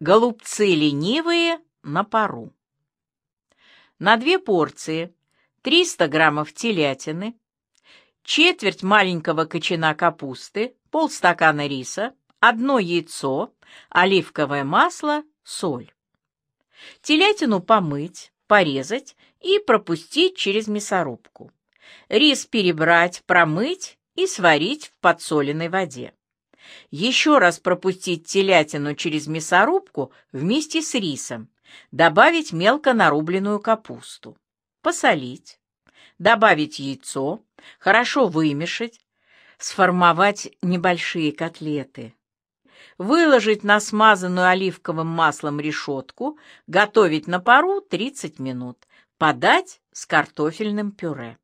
Голубцы ленивые на пару. На 2 порции 300 граммов телятины, четверть маленького кочана капусты, полстакана риса, 1 яйцо, оливковое масло, соль. Телятину помыть, порезать и пропустить через мясорубку. Рис перебрать, промыть и сварить в подсоленной воде. Еще раз пропустить телятину через мясорубку вместе с рисом, добавить мелко нарубленную капусту, посолить, добавить яйцо, хорошо вымешать, сформовать небольшие котлеты, выложить на смазанную оливковым маслом решетку, готовить на пару 30 минут, подать с картофельным пюре.